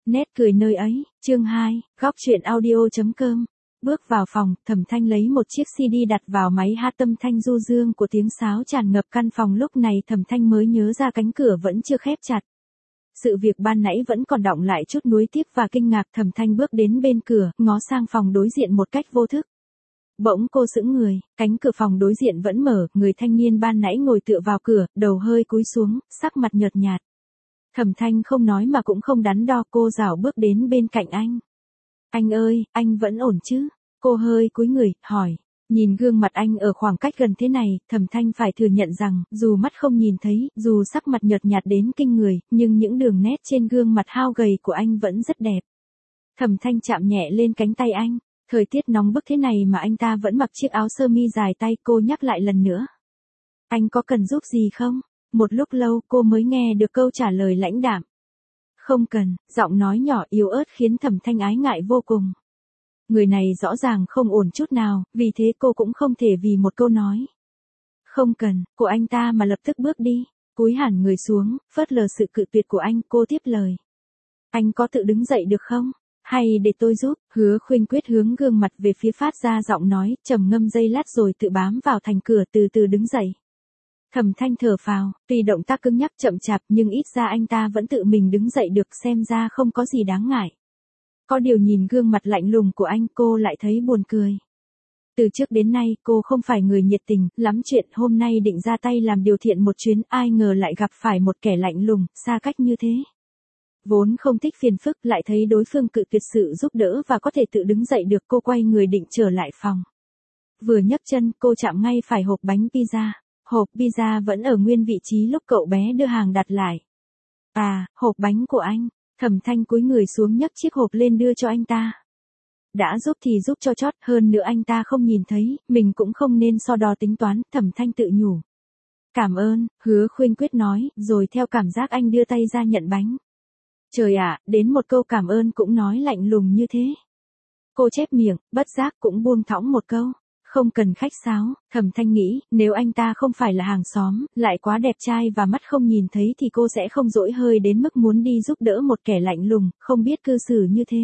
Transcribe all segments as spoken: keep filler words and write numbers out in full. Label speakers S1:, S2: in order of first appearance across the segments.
S1: Nét cười nơi ấy, chương hai, góc truyện audio.com. Bước vào phòng, Thẩm Thanh lấy một chiếc xê đê đặt vào máy hát âm thanh du dương của tiếng sáo tràn ngập căn phòng. Lúc này Thẩm Thanh mới nhớ ra cánh cửa vẫn chưa khép chặt. Sự việc ban nãy vẫn còn đọng lại chút nuối tiếc và kinh ngạc. Thẩm Thanh bước đến bên cửa, ngó sang phòng đối diện một cách vô thức. Bỗng cô sững người, cánh cửa phòng đối diện vẫn mở, người thanh niên ban nãy ngồi tựa vào cửa, đầu hơi cúi xuống, sắc mặt nhợt nhạt. Thẩm Thanh không nói mà cũng không đắn đo, cô rảo bước đến bên cạnh anh. Anh ơi, anh vẫn ổn chứ? Cô hơi cúi người, hỏi. Nhìn gương mặt anh ở khoảng cách gần thế này, Thẩm Thanh phải thừa nhận rằng, dù mắt không nhìn thấy, dù sắc mặt nhợt nhạt đến kinh người, nhưng những đường nét trên gương mặt hao gầy của anh vẫn rất đẹp. Thẩm Thanh chạm nhẹ lên cánh tay anh. Thời tiết nóng bức thế này mà anh ta vẫn mặc chiếc áo sơ mi dài tay, cô nhắc lại lần nữa. Anh có cần giúp gì không? Một lúc lâu cô mới nghe được câu trả lời lãnh đạm. Không cần, giọng nói nhỏ yếu ớt khiến Thẩm Thanh ái ngại vô cùng. Người này rõ ràng không ổn chút nào, vì thế cô cũng không thể vì một câu nói. Không cần, của anh ta mà lập tức bước đi, cúi hẳn người xuống, phớt lờ sự cự tuyệt của anh, cô tiếp lời. Anh có tự đứng dậy được không? Hay để tôi giúp? Hứa Khuynh Quyết hướng gương mặt về phía phát ra giọng nói, trầm ngâm giây lát rồi tự bám vào thành cửa từ từ đứng dậy. Thẩm Thanh thở phào, tuy động tác cứng nhắc chậm chạp nhưng ít ra anh ta vẫn tự mình đứng dậy được, xem ra không có gì đáng ngại. Có điều nhìn gương mặt lạnh lùng của anh cô lại thấy buồn cười. Từ trước đến nay cô không phải người nhiệt tình, lắm chuyện, hôm nay định ra tay làm điều thiện một chuyến, ai ngờ lại gặp phải một kẻ lạnh lùng, xa cách như thế. Vốn không thích phiền phức, lại thấy đối phương cự tuyệt sự giúp đỡ và có thể tự đứng dậy được, cô quay người định trở lại phòng. Vừa nhấc chân, cô chạm ngay phải hộp bánh pizza. Hộp pizza vẫn ở nguyên vị trí lúc cậu bé đưa hàng đặt lại. À, hộp bánh của anh. Thẩm Thanh cúi người xuống nhấc chiếc hộp lên đưa cho anh ta. Đã giúp thì giúp cho chót, hơn nữa anh ta không nhìn thấy, mình cũng không nên so đo tính toán, Thẩm Thanh tự nhủ. Cảm ơn, Hứa Khuynh Quyết nói, rồi theo cảm giác anh đưa tay ra nhận bánh. Trời ạ, đến một câu cảm ơn cũng nói lạnh lùng như thế. Cô chép miệng, bất giác cũng buông thõng một câu. Không cần khách sáo, Thẩm Thanh nghĩ, nếu anh ta không phải là hàng xóm, lại quá đẹp trai và mắt không nhìn thấy thì cô sẽ không dỗi hơi đến mức muốn đi giúp đỡ một kẻ lạnh lùng, không biết cư xử như thế.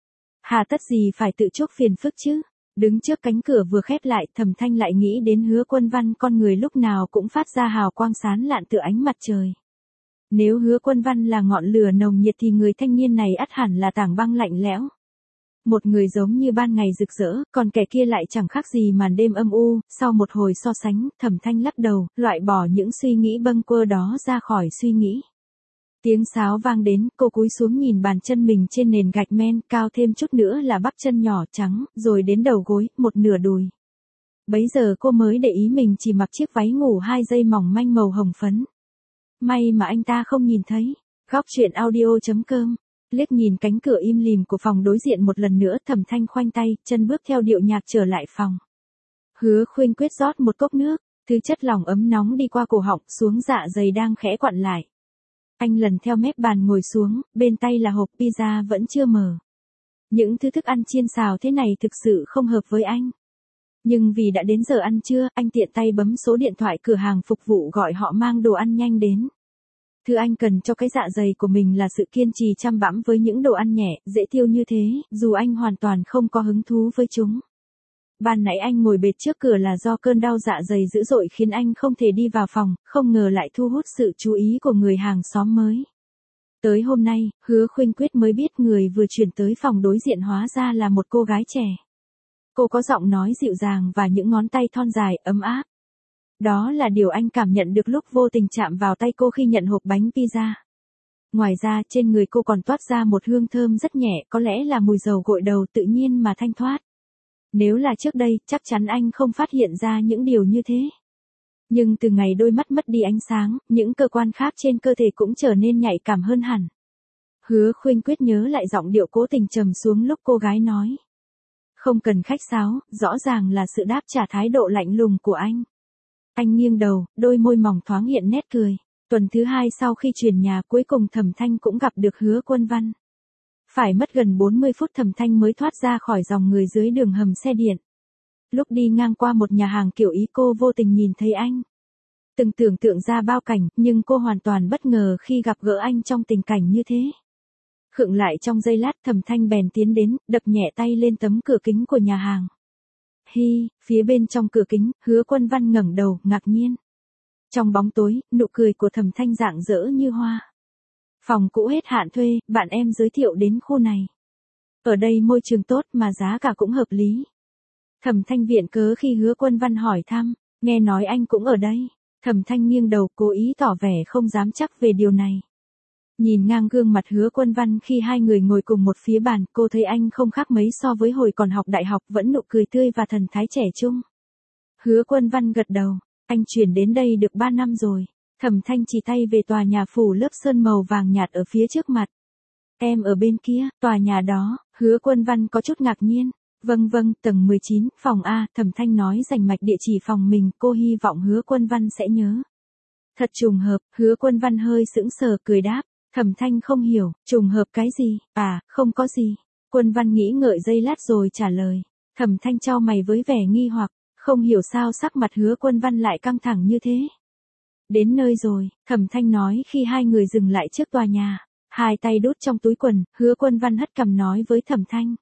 S1: Hà tất gì phải tự chuốc phiền phức chứ? Đứng trước cánh cửa vừa khép lại, Thẩm Thanh lại nghĩ đến Hứa Quân Văn, con người lúc nào cũng phát ra hào quang sáng lạn tựa ánh mặt trời. Nếu Hứa Quân Văn là ngọn lửa nồng nhiệt thì người thanh niên này ắt hẳn là tảng băng lạnh lẽo. Một người giống như ban ngày rực rỡ, còn kẻ kia lại chẳng khác gì màn đêm âm u. Sau một hồi so sánh, Thẩm Thanh lắc đầu, loại bỏ những suy nghĩ bâng quơ đó ra khỏi suy nghĩ. Tiếng sáo vang đến, cô cúi xuống nhìn bàn chân mình trên nền gạch men, cao thêm chút nữa là bắp chân nhỏ trắng, rồi đến đầu gối, một nửa đùi. Bấy giờ cô mới để ý mình chỉ mặc chiếc váy ngủ hai dây mỏng manh màu hồng phấn. May mà anh ta không nhìn thấy. Góc truyện audio.com. Liếc nhìn cánh cửa im lìm của phòng đối diện một lần nữa, Thẩm Thanh khoanh tay, chân bước theo điệu nhạc trở lại phòng. Hứa Khuynh Quyết rót một cốc nước, thứ chất lỏng ấm nóng đi qua cổ họng xuống dạ dày đang khẽ quặn lại. Anh lần theo mép bàn ngồi xuống, bên tay là hộp pizza vẫn chưa mở. Những thứ thức ăn chiên xào thế này thực sự không hợp với anh. Nhưng vì đã đến giờ ăn trưa, anh tiện tay bấm số điện thoại cửa hàng phục vụ gọi họ mang đồ ăn nhanh đến. Thứ anh cần cho cái dạ dày của mình là sự kiên trì chăm bẵm với những đồ ăn nhẹ, dễ tiêu như thế, dù anh hoàn toàn không có hứng thú với chúng. Ban nãy anh ngồi bệt trước cửa là do cơn đau dạ dày dữ dội khiến anh không thể đi vào phòng, không ngờ lại thu hút sự chú ý của người hàng xóm mới. Tới hôm nay, Hứa Khuynh Quyết mới biết người vừa chuyển tới phòng đối diện hóa ra là một cô gái trẻ. Cô có giọng nói dịu dàng và những ngón tay thon dài, ấm áp. Đó là điều anh cảm nhận được lúc vô tình chạm vào tay cô khi nhận hộp bánh pizza. Ngoài ra, trên người cô còn toát ra một hương thơm rất nhẹ, có lẽ là mùi dầu gội đầu tự nhiên mà thanh thoát. Nếu là trước đây, chắc chắn anh không phát hiện ra những điều như thế. Nhưng từ ngày đôi mắt mất đi ánh sáng, những cơ quan khác trên cơ thể cũng trở nên nhạy cảm hơn hẳn. Hứa Khuynh Quyết nhớ lại giọng điệu cố tình trầm xuống lúc cô gái nói. Không cần khách sáo, rõ ràng là sự đáp trả thái độ lạnh lùng của anh. Anh nghiêng đầu, đôi môi mỏng thoáng hiện nét cười. Tuần thứ hai sau khi chuyển nhà, cuối cùng Thẩm Thanh cũng gặp được Hứa Quân Văn. Phải mất gần bốn mươi phút Thẩm Thanh mới thoát ra khỏi dòng người dưới đường hầm xe điện. Lúc đi ngang qua một nhà hàng kiểu Ý cô vô tình nhìn thấy anh. Từng tưởng tượng ra bao cảnh, nhưng cô hoàn toàn bất ngờ khi gặp gỡ anh trong tình cảnh như thế. Khựng lại trong giây lát, Thẩm Thanh bèn tiến đến, đập nhẹ tay lên tấm cửa kính của nhà hàng. Hi, phía bên trong cửa kính, Hứa Quân Văn ngẩng đầu, ngạc nhiên. Trong bóng tối, nụ cười của Thẩm Thanh rạng rỡ như hoa. Phòng cũ hết hạn thuê, bạn em giới thiệu đến khu này. Ở đây môi trường tốt mà giá cả cũng hợp lý. Thẩm Thanh viện cớ khi Hứa Quân Văn hỏi thăm, nghe nói anh cũng ở đây. Thẩm Thanh nghiêng đầu, cố ý tỏ vẻ không dám chắc về điều này. Nhìn ngang gương mặt Hứa Quân Văn khi hai người ngồi cùng một phía bàn, cô thấy anh không khác mấy so với hồi còn học đại học, vẫn nụ cười tươi và thần thái trẻ trung. Hứa Quân Văn gật đầu, anh chuyển đến đây được ba năm rồi. Thẩm Thanh chỉ tay về tòa nhà phủ lớp sơn màu vàng nhạt ở phía trước mặt. Em ở bên kia, tòa nhà đó. Hứa Quân Văn có chút ngạc nhiên. Vâng vâng, tầng mười chín, phòng A. Thẩm Thanh nói rành mạch địa chỉ phòng mình, cô hy vọng Hứa Quân Văn sẽ nhớ. Thật trùng hợp. Hứa Quân Văn hơi sững sờ cười đáp. Thẩm Thanh không hiểu, trùng hợp cái gì? À, không có gì. Quân Văn nghĩ ngợi giây lát rồi trả lời. Thẩm Thanh chau mày với vẻ nghi hoặc, không hiểu sao sắc mặt Hứa Quân Văn lại căng thẳng như thế. Đến nơi rồi, Thẩm Thanh nói khi hai người dừng lại trước tòa nhà. Hai tay đút trong túi quần, Hứa Quân Văn hất cằm nói với Thẩm Thanh.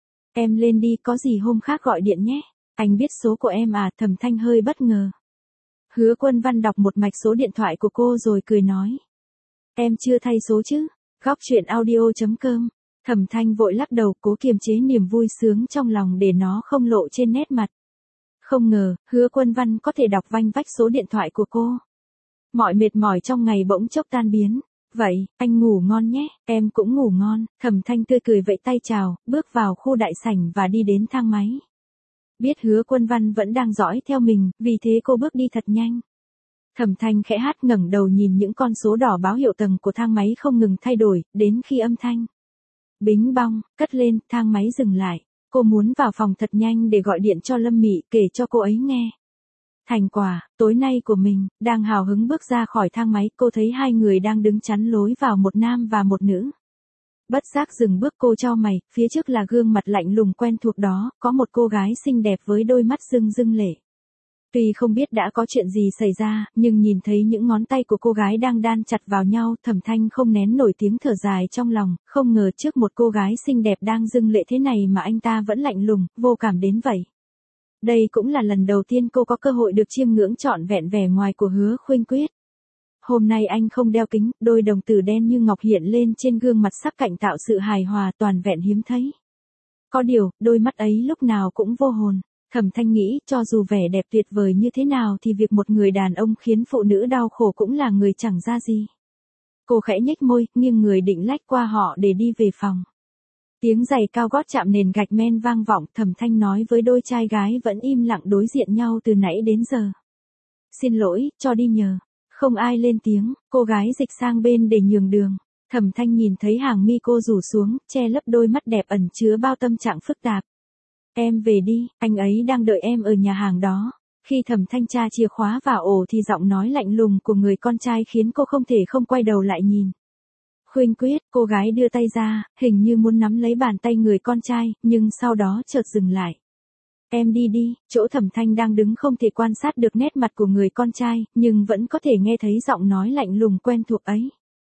S1: Em lên đi, có gì hôm khác gọi điện nhé. Anh biết số của em à? Thẩm Thanh hơi bất ngờ. Hứa Quân Văn đọc một mạch số điện thoại của cô rồi cười nói. Em chưa thay số chứ? Góc chuyện audio chấm com. Thẩm Thanh vội lắc đầu, cố kiềm chế niềm vui sướng trong lòng để nó không lộ trên nét mặt. Không ngờ, Hứa Quân Văn có thể đọc vanh vách số điện thoại của cô. Mọi mệt mỏi trong ngày bỗng chốc tan biến. Vậy, anh ngủ ngon nhé, em cũng ngủ ngon. Thẩm Thanh tươi cười vẫy tay chào, bước vào khu đại sảnh và đi đến thang máy. Biết Hứa Quân Văn vẫn đang dõi theo mình, vì thế cô bước đi thật nhanh. Thẩm Thanh khẽ hát, ngẩng đầu nhìn những con số đỏ báo hiệu tầng của thang máy không ngừng thay đổi, đến khi âm thanh bính bong cất lên, thang máy dừng lại. Cô muốn vào phòng thật nhanh để gọi điện cho Lâm Mị, kể cho cô ấy nghe thành quả tối nay của mình. Đang hào hứng bước ra khỏi thang máy, cô thấy hai người đang đứng chắn lối vào, một nam và một nữ. Bất giác dừng bước, cô chau mày, phía trước là gương mặt lạnh lùng quen thuộc đó, có một cô gái xinh đẹp với đôi mắt rưng rưng lệ. Tuy không biết đã có chuyện gì xảy ra, nhưng nhìn thấy những ngón tay của cô gái đang đan chặt vào nhau, Thẩm Thanh không nén nổi tiếng thở dài trong lòng, không ngờ trước một cô gái xinh đẹp đang rưng lệ thế này mà anh ta vẫn lạnh lùng, vô cảm đến vậy. Đây cũng là lần đầu tiên cô có cơ hội được chiêm ngưỡng trọn vẹn vẻ ngoài của Hứa Khuynh Quyết. Hôm nay anh không đeo kính, đôi đồng tử đen như ngọc hiện lên trên gương mặt sắc cạnh tạo sự hài hòa toàn vẹn hiếm thấy. Có điều, đôi mắt ấy lúc nào cũng vô hồn. Thẩm Thanh nghĩ, cho dù vẻ đẹp tuyệt vời như thế nào thì việc một người đàn ông khiến phụ nữ đau khổ cũng là người chẳng ra gì. Cô khẽ nhếch môi, nghiêng người định lách qua họ để đi về phòng. Tiếng giày cao gót chạm nền gạch men vang vọng, Thẩm Thanh nói với đôi trai gái vẫn im lặng đối diện nhau từ nãy đến giờ. Xin lỗi, cho đi nhờ. Không ai lên tiếng, cô gái dịch sang bên để nhường đường. Thẩm Thanh nhìn thấy hàng mi cô rủ xuống, che lấp đôi mắt đẹp ẩn chứa bao tâm trạng phức tạp. Em về đi, anh ấy đang đợi em ở nhà hàng đó. Khi Thẩm Thanh tra chìa khóa vào ổ thì giọng nói lạnh lùng của người con trai khiến cô không thể không quay đầu lại nhìn. Khuynh Quyết, cô gái đưa tay ra, hình như muốn nắm lấy bàn tay người con trai, nhưng sau đó chợt dừng lại. Em đi đi, chỗ Thẩm Thanh đang đứng không thể quan sát được nét mặt của người con trai, nhưng vẫn có thể nghe thấy giọng nói lạnh lùng quen thuộc ấy.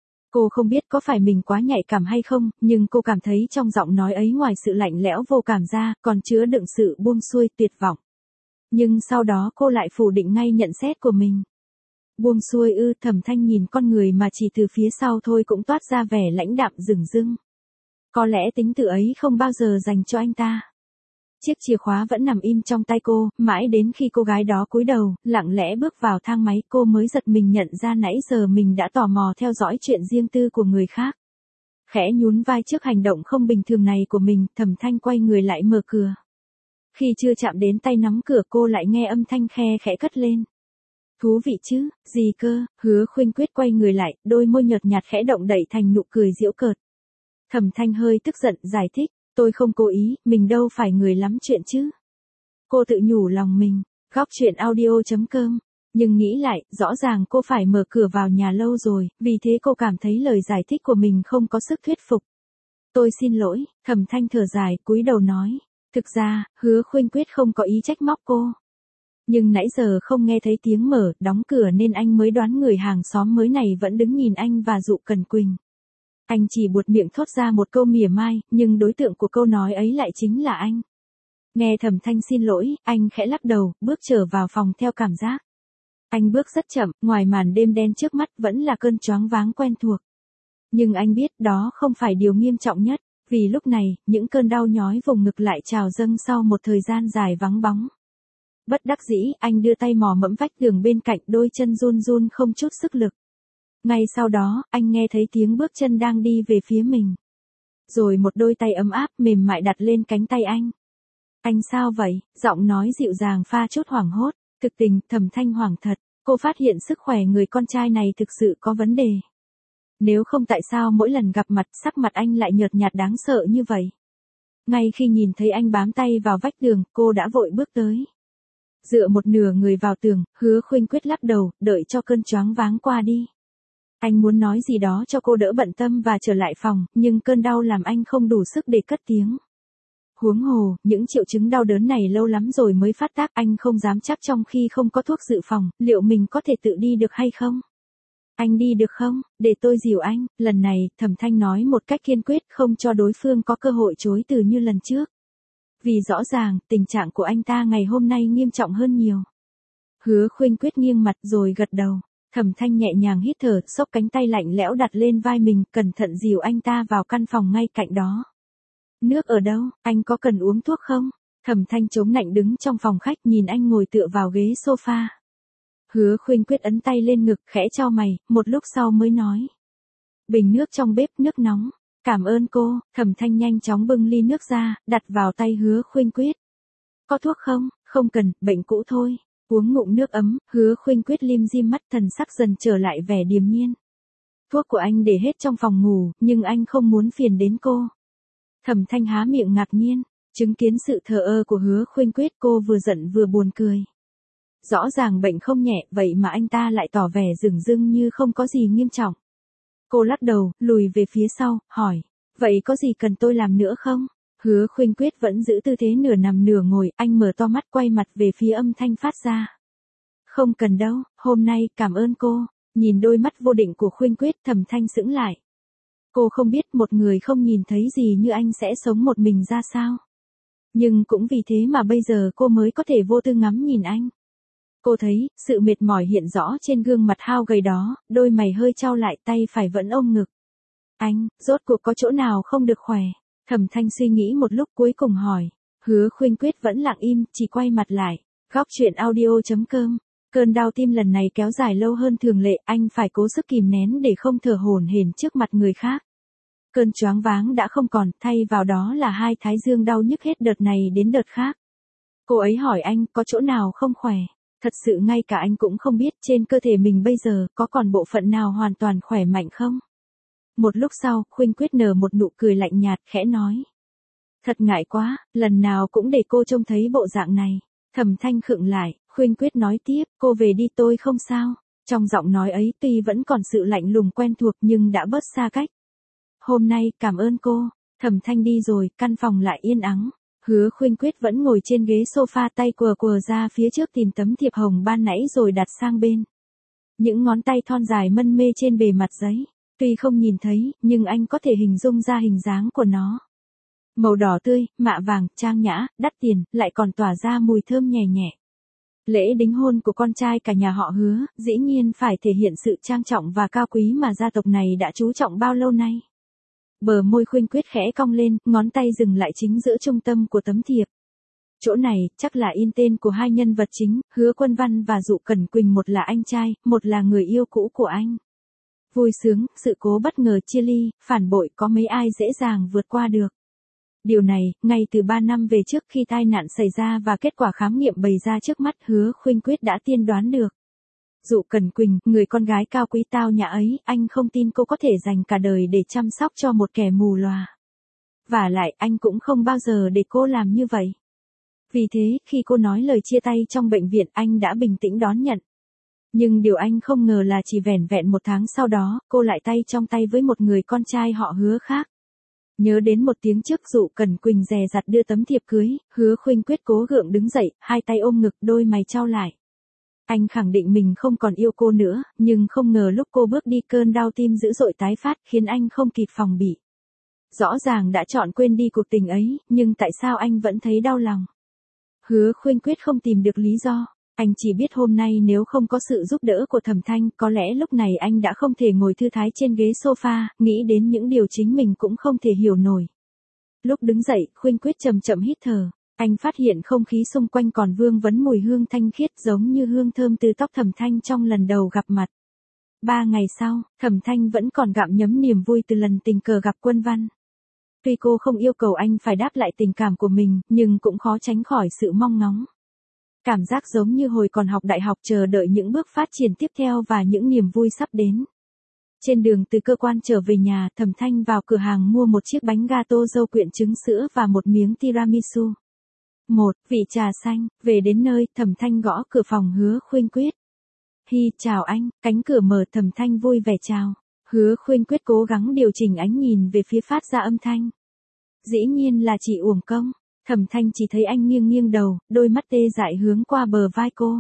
S1: Cô không biết có phải mình quá nhạy cảm hay không, nhưng cô cảm thấy trong giọng nói ấy ngoài sự lạnh lẽo vô cảm ra, còn chứa đựng sự buông xuôi tuyệt vọng. Nhưng sau đó cô lại phủ định ngay nhận xét của mình. Buông xuôi ư? Thẩm Thanh nhìn con người mà chỉ từ phía sau thôi cũng toát ra vẻ lãnh đạm dửng dưng. Có lẽ tính từ ấy không bao giờ dành cho anh ta. Chiếc chìa khóa vẫn nằm im trong tay cô, mãi đến khi cô gái đó cúi đầu, lặng lẽ bước vào thang máy, cô mới giật mình nhận ra nãy giờ mình đã tò mò theo dõi chuyện riêng tư của người khác. Khẽ nhún vai trước hành động không bình thường này của mình, Thẩm Thanh quay người lại mở cửa. Khi chưa chạm đến tay nắm cửa cô lại nghe âm thanh khe khẽ cất lên. Thú vị chứ, gì cơ? Hứa Khuynh Quyết quay người lại, đôi môi nhợt nhạt khẽ động đậy thành nụ cười giễu cợt. Thẩm Thanh hơi tức giận giải thích. Tôi không cố ý, mình đâu phải người lắm chuyện chứ. Cô tự nhủ lòng mình, góc chuyện audio chấm com. Nhưng nghĩ lại, rõ ràng cô phải mở cửa vào nhà lâu rồi, vì thế cô cảm thấy lời giải thích của mình không có sức thuyết phục. Tôi xin lỗi, Thẩm Thanh thở dài, cúi đầu nói. Thực ra, Hứa Khuynh Quyết không có ý trách móc cô. Nhưng nãy giờ không nghe thấy tiếng mở, đóng cửa nên anh mới đoán người hàng xóm mới này vẫn đứng nhìn anh và dụ Cần Quỳnh. Anh chỉ buột miệng thốt ra một câu mỉa mai, nhưng đối tượng của câu nói ấy lại chính là anh. Nghe Thẩm Thanh xin lỗi, anh khẽ lắc đầu, bước trở vào phòng theo cảm giác. Anh bước rất chậm, ngoài màn đêm đen trước mắt vẫn là cơn choáng váng quen thuộc. Nhưng anh biết đó không phải điều nghiêm trọng nhất, vì lúc này, những cơn đau nhói vùng ngực lại trào dâng sau một thời gian dài vắng bóng. Bất đắc dĩ, anh đưa tay mò mẫm vách tường bên cạnh, đôi chân run run không chút sức lực. Ngay sau đó, anh nghe thấy tiếng bước chân đang đi về phía mình. Rồi một đôi tay ấm áp mềm mại đặt lên cánh tay anh. Anh sao vậy? Giọng nói dịu dàng pha chút hoảng hốt. Thực tình, Thẩm Thanh hoảng thật. Cô phát hiện sức khỏe người con trai này thực sự có vấn đề. Nếu không tại sao mỗi lần gặp mặt sắc mặt anh lại nhợt nhạt đáng sợ như vậy. Ngay khi nhìn thấy anh bám tay vào vách tường, cô đã vội bước tới. Dựa một nửa người vào tường, Hứa Khuynh Quyết lắc đầu, đợi cho cơn choáng váng qua đi. Anh muốn nói gì đó cho cô đỡ bận tâm và trở lại phòng, nhưng cơn đau làm anh không đủ sức để cất tiếng. Huống hồ, những triệu chứng đau đớn này lâu lắm rồi mới phát tác, anh không dám chắc trong khi không có thuốc dự phòng, liệu mình có thể tự đi được hay không? Anh đi được không? Để tôi dìu anh. Lần này, Thẩm Thanh nói một cách kiên quyết, không cho đối phương có cơ hội chối từ như lần trước. Vì rõ ràng, tình trạng của anh ta ngày hôm nay nghiêm trọng hơn nhiều. Hứa Khuynh Quyết nghiêng mặt rồi gật đầu. Thẩm Thanh nhẹ nhàng hít thở, xốc cánh tay lạnh lẽo đặt lên vai mình, cẩn thận dìu anh ta vào căn phòng ngay cạnh đó. Nước ở đâu? Anh có cần uống thuốc không? Thẩm Thanh chống nạnh đứng trong phòng khách, nhìn anh ngồi tựa vào ghế sofa. Hứa Khuynh Quyết ấn tay lên ngực, khẽ chau mày, một lúc sau mới nói. Bình nước trong bếp, nước nóng. Cảm ơn cô. Thẩm Thanh nhanh chóng bưng ly nước ra, đặt vào tay Hứa Khuynh Quyết. Có thuốc không? Không cần, bệnh cũ thôi. Uống ngụm nước ấm, Hứa Khuynh Quyết lim dim mắt, thần sắc dần trở lại vẻ điềm nhiên. Thuốc của anh để hết trong phòng ngủ, nhưng anh không muốn phiền đến cô. Thẩm Thanh há miệng ngạc nhiên, chứng kiến sự thờ ơ của Hứa Khuynh Quyết, cô vừa giận vừa buồn cười. Rõ ràng bệnh không nhẹ, vậy mà anh ta lại tỏ vẻ dửng dưng như không có gì nghiêm trọng. Cô lắc đầu, lùi về phía sau, hỏi, vậy có gì cần tôi làm nữa không? Hứa Khuynh Quyết vẫn giữ tư thế nửa nằm nửa ngồi, anh mở to mắt quay mặt về phía âm thanh phát ra. Không cần đâu, hôm nay cảm ơn cô. Nhìn đôi mắt vô định của Khuynh Quyết, Thẩm Thanh sững lại. Cô không biết một người không nhìn thấy gì như anh sẽ sống một mình ra sao. Nhưng cũng vì thế mà bây giờ cô mới có thể vô tư ngắm nhìn anh. Cô thấy, sự mệt mỏi hiện rõ trên gương mặt hao gầy đó, đôi mày hơi chau lại, tay phải vẫn ôm ngực. Anh, rốt cuộc có chỗ nào không được khỏe? Thẩm Thanh suy nghĩ một lúc cuối cùng hỏi. Hứa Khuynh Quyết vẫn lặng im, chỉ quay mặt lại. Góc truyện audio chấm com. Cơn đau tim lần này kéo dài lâu hơn thường lệ, anh phải cố sức kìm nén để không thở hổn hển trước mặt người khác. Cơn choáng váng đã không còn, thay vào đó là hai thái dương đau nhức hết đợt này đến đợt khác. Cô ấy hỏi anh có chỗ nào không khỏe. Thật sự ngay cả anh cũng không biết trên cơ thể mình bây giờ có còn bộ phận nào hoàn toàn khỏe mạnh không. Một lúc sau, Khuynh Quyết nở một nụ cười lạnh nhạt, khẽ nói. Thật ngại quá, lần nào cũng để cô trông thấy bộ dạng này. Thẩm Thanh khựng lại, Khuynh Quyết nói tiếp, cô về đi tôi không sao. Trong giọng nói ấy tuy vẫn còn sự lạnh lùng quen thuộc nhưng đã bớt xa cách. Hôm nay, cảm ơn cô. Thẩm Thanh đi rồi, căn phòng lại yên ắng. Hứa Khuynh Quyết vẫn ngồi trên ghế sofa, tay quờ quờ ra phía trước tìm tấm thiệp hồng ban nãy rồi đặt sang bên. Những ngón tay thon dài mân mê trên bề mặt giấy. Tuy không nhìn thấy, nhưng anh có thể hình dung ra hình dáng của nó. Màu đỏ tươi, mạ vàng, trang nhã, đắt tiền, lại còn tỏa ra mùi thơm nhẹ nhẹ. Lễ đính hôn của con trai cả nhà họ Hứa, dĩ nhiên phải thể hiện sự trang trọng và cao quý mà gia tộc này đã chú trọng bao lâu nay. Bờ môi Khuynh Quyết khẽ cong lên, ngón tay dừng lại chính giữa trung tâm của tấm thiệp. Chỗ này, chắc là in tên của hai nhân vật chính, Hứa Quân Văn và Dụ Cẩn Quỳnh, một là anh trai, một là người yêu cũ của anh. Vui sướng, sự cố bất ngờ chia ly, phản bội có mấy ai dễ dàng vượt qua được. Điều này, ngay từ ba năm về trước khi tai nạn xảy ra và kết quả khám nghiệm bày ra trước mắt, Hứa Khuynh Quyết đã tiên đoán được. Dụ Cẩn Quỳnh, người con gái cao quý tao nhã ấy, anh không tin cô có thể dành cả đời để chăm sóc cho một kẻ mù lòa. Vả lại, anh cũng không bao giờ để cô làm như vậy. Vì thế, khi cô nói lời chia tay trong bệnh viện, anh đã bình tĩnh đón nhận. Nhưng điều anh không ngờ là chỉ vẻn vẹn một tháng sau đó, cô lại tay trong tay với một người con trai họ Hứa khác. Nhớ đến một tiếng trước, Dụ Cẩn Quỳnh dè dặt đưa tấm thiệp cưới, Hứa Khuynh Quyết cố gượng đứng dậy, hai tay ôm ngực, đôi mày chau lại. Anh khẳng định mình không còn yêu cô nữa, nhưng không ngờ lúc cô bước đi cơn đau tim dữ dội tái phát khiến anh không kịp phòng bị. Rõ ràng đã chọn quên đi cuộc tình ấy, nhưng tại sao anh vẫn thấy đau lòng? Hứa Khuynh Quyết không tìm được lý do. Anh chỉ biết hôm nay nếu không có sự giúp đỡ của Thẩm Thanh, có lẽ lúc này anh đã không thể ngồi thư thái trên ghế sofa, nghĩ đến những điều chính mình cũng không thể hiểu nổi. Lúc đứng dậy, Khuynh Quyết chậm chậm hít thở. Anh phát hiện không khí xung quanh còn vương vấn mùi hương thanh khiết giống như hương thơm từ tóc Thẩm Thanh trong lần đầu gặp mặt. Ba ngày sau, Thẩm Thanh vẫn còn gặm nhấm niềm vui từ lần tình cờ gặp Quân Văn. Tuy cô không yêu cầu anh phải đáp lại tình cảm của mình, nhưng cũng khó tránh khỏi sự mong ngóng. Cảm giác giống như hồi còn học đại học chờ đợi những bước phát triển tiếp theo và những niềm vui sắp đến. Trên đường từ cơ quan trở về nhà, Thẩm Thanh vào cửa hàng mua một chiếc bánh gato dâu quyện trứng sữa và một miếng tiramisu. Một vị trà xanh, về đến nơi, Thẩm Thanh gõ cửa phòng Hứa Khuynh Quyết. Hi, chào anh, cánh cửa mở, Thẩm Thanh vui vẻ chào. Hứa Khuynh Quyết cố gắng điều chỉnh ánh nhìn về phía phát ra âm thanh. Dĩ nhiên là chị uổng công. Thẩm Thanh chỉ thấy anh nghiêng nghiêng đầu, đôi mắt tê dại hướng qua bờ vai cô.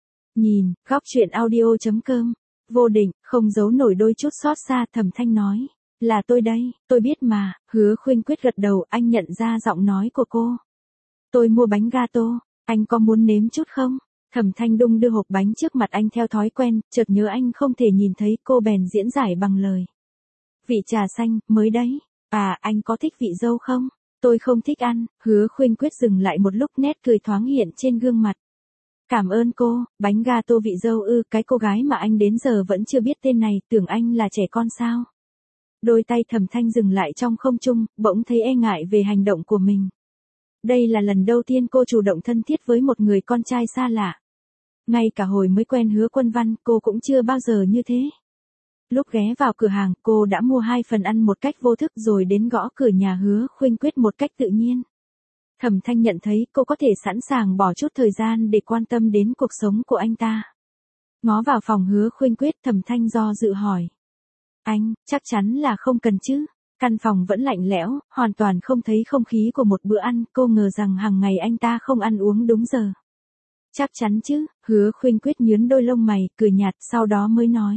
S1: Nhìn, góc truyện audio chấm com. Vô Định, không giấu nổi đôi chút xót xa, Thẩm Thanh nói. Là tôi đây, tôi biết mà. Hứa Khuynh Quyết gật đầu, anh nhận ra giọng nói của cô. Tôi mua bánh gato, anh có muốn nếm chút không? Thẩm Thanh đung đưa hộp bánh trước mặt anh theo thói quen, chợt nhớ anh không thể nhìn thấy, cô bèn diễn giải bằng lời. Vị trà xanh, mới đấy. À, anh có thích vị dâu không? Tôi không thích ăn. Hứa Khuynh Quyết dừng lại một lúc, nét cười thoáng hiện trên gương mặt. Cảm ơn cô, bánh gato vị dâu ư, cái cô gái mà anh đến giờ vẫn chưa biết tên này, tưởng anh là trẻ con sao? Đôi tay Thẩm Thanh dừng lại trong không trung, bỗng thấy e ngại về hành động của mình. Đây là lần đầu tiên cô chủ động thân thiết với một người con trai xa lạ. Ngay cả hồi mới quen Hứa Quân Văn, cô cũng chưa bao giờ như thế. Lúc ghé vào cửa hàng, cô đã mua hai phần ăn một cách vô thức rồi đến gõ cửa nhà Hứa Khuynh Quyết một cách tự nhiên. Thẩm Thanh nhận thấy cô có thể sẵn sàng bỏ chút thời gian để quan tâm đến cuộc sống của anh ta. Ngó vào phòng Hứa Khuynh Quyết, Thẩm Thanh do dự hỏi. Anh, chắc chắn là không cần chứ? Căn phòng vẫn lạnh lẽo, hoàn toàn không thấy không khí của một bữa ăn, cô ngờ rằng hàng ngày anh ta không ăn uống đúng giờ. Chắc chắn chứ, Hứa Khuynh Quyết nhướng đôi lông mày, cười nhạt, sau đó mới nói.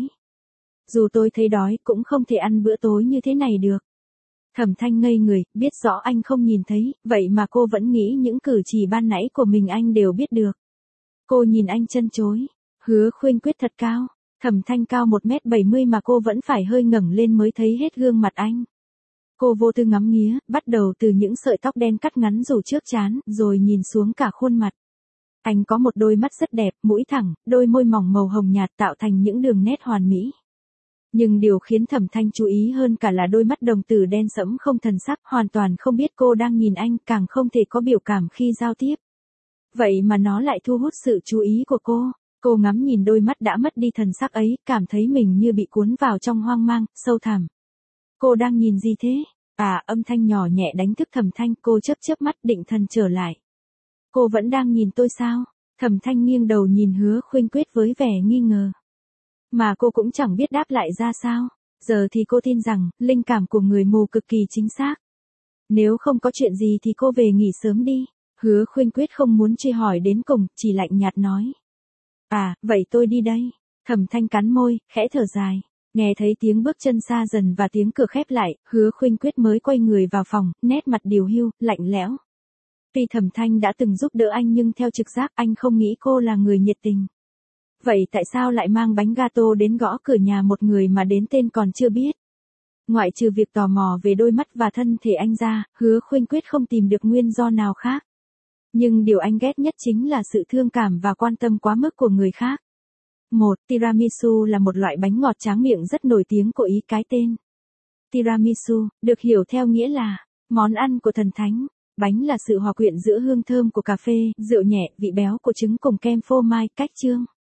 S1: Dù tôi thấy đói cũng không thể ăn bữa tối như thế này được. Thẩm Thanh ngây người, biết rõ anh không nhìn thấy, vậy mà cô vẫn nghĩ những cử chỉ ban nãy của mình anh đều biết được. Cô nhìn anh chân chối. Hứa Khuynh Quyết thật cao. Thẩm Thanh cao một mét bảy mươi mà cô vẫn phải hơi ngẩng lên mới thấy hết gương mặt anh. Cô vô tư ngắm nghía, bắt đầu từ những sợi tóc đen cắt ngắn rủ trước trán, rồi nhìn xuống cả khuôn mặt. Anh có một đôi mắt rất đẹp, mũi thẳng, đôi môi mỏng màu hồng nhạt tạo thành những đường nét hoàn mỹ. Nhưng điều khiến Thẩm Thanh chú ý hơn cả là đôi mắt đồng tử đen sẫm không thần sắc, hoàn toàn không biết cô đang nhìn anh, càng không thể có biểu cảm khi giao tiếp. Vậy mà nó lại thu hút sự chú ý của cô. Cô ngắm nhìn đôi mắt đã mất đi thần sắc ấy, cảm thấy mình như bị cuốn vào trong hoang mang, sâu thẳm. Cô đang nhìn gì thế? À, âm thanh nhỏ nhẹ đánh thức Thẩm Thanh, cô chớp chớp mắt định thần trở lại. Cô vẫn đang nhìn tôi sao? Thẩm Thanh nghiêng đầu nhìn Hứa Khuynh Quyết với vẻ nghi ngờ. Mà cô cũng chẳng biết đáp lại ra sao. Giờ thì cô tin rằng, linh cảm của người mù cực kỳ chính xác. Nếu không có chuyện gì thì cô về nghỉ sớm đi. Hứa Khuynh Quyết không muốn truy hỏi đến cùng, chỉ lạnh nhạt nói. À, vậy tôi đi đây. Thẩm Thanh cắn môi, khẽ thở dài. Nghe thấy tiếng bước chân xa dần và tiếng cửa khép lại, Hứa Khuynh Quyết mới quay người vào phòng, nét mặt điều hưu, lạnh lẽo. Tuy Thẩm Thanh đã từng giúp đỡ anh nhưng theo trực giác anh không nghĩ cô là người nhiệt tình. Vậy tại sao lại mang bánh gato đến gõ cửa nhà một người mà đến tên còn chưa biết? Ngoại trừ việc tò mò về đôi mắt và thân thể anh ra, Hứa Khuynh Quyết không tìm được nguyên do nào khác. Nhưng điều anh ghét nhất chính là sự thương cảm và quan tâm quá mức của người khác. Một, tiramisu là một loại bánh ngọt tráng miệng rất nổi tiếng của Ý, cái tên. Tiramisu, được hiểu theo nghĩa là món ăn của thần thánh. Bánh là sự hòa quyện giữa hương thơm của cà phê, rượu nhẹ, vị béo của trứng cùng kem phô mai, cách chương.